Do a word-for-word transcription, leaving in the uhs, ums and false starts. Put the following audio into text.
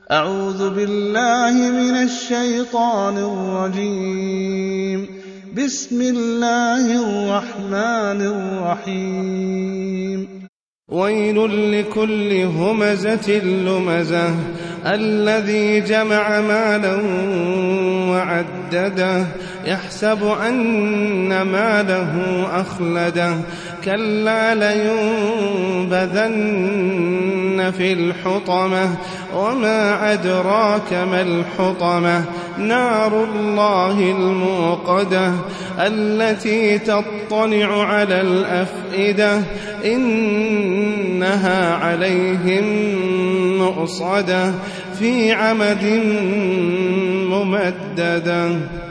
أعوذ بالله من الشيطان الرجيم. بسم الله الرحمن الرحيم. ويل لكل همزة لمزة الذي جمع مالا وعدده يحسب أن ماله أخلده كلا لينبذن في الحطمة وما أدراك ما الحطمة نار الله الموقدة التي تطلع على الأفئدة إنها عليهم مؤصدة في عمد ممددة.